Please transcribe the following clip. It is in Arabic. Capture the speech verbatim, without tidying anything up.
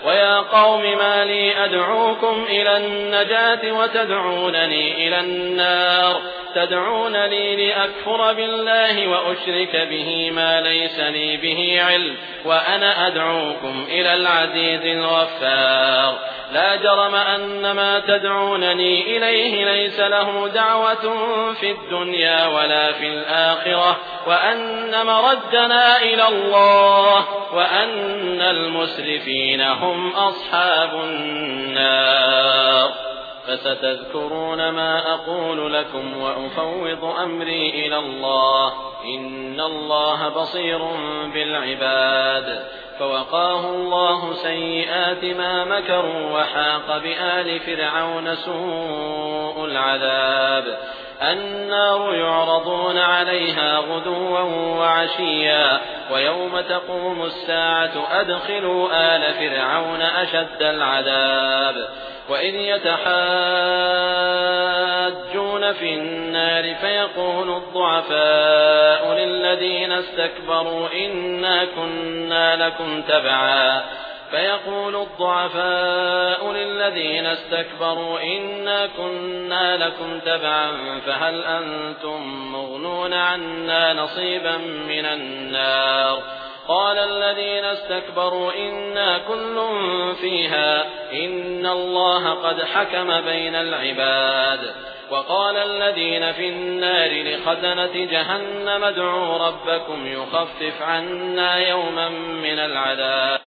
ويا قوم ما لي أدعوكم إلى النجاة وتدعونني إلى النار تدعونني لأكفر بالله وأشرك به ما ليس لي به علم وأنا أدعوكم إلى العزيز الغفار لا جرم أن ما تدعونني إليه ليس له دعوة في الدنيا ولا في الآخرة وأن مردنا إلى الله وأن المسرفين هم أصحاب النار فستذكرون ما أقول لكم وأفوض أمري إلى الله إن الله بصير بالعباد فوقاه الله سيئات ما مكروا وحاق بآل فرعون سوء العذاب النار يعرضون عليها غدوا وعشيا ويوم تقوم الساعة أدخلوا آل فرعون أشد العذاب وإذ يتحاجون في النار فيقول الضعفاء للذين استكبروا إنا كنا لكم تبعا فيقول الضعفاء للذين استكبروا إنا كنا لكم تبعا فهل أنتم مغنون عنا نصيبا من النار قال الذين استكبروا إنا كل فيها إن الله قد حكم بين العباد وقال الذين في النار لخزنة جهنم ادعوا ربكم يخفف عنا يوما من العذاب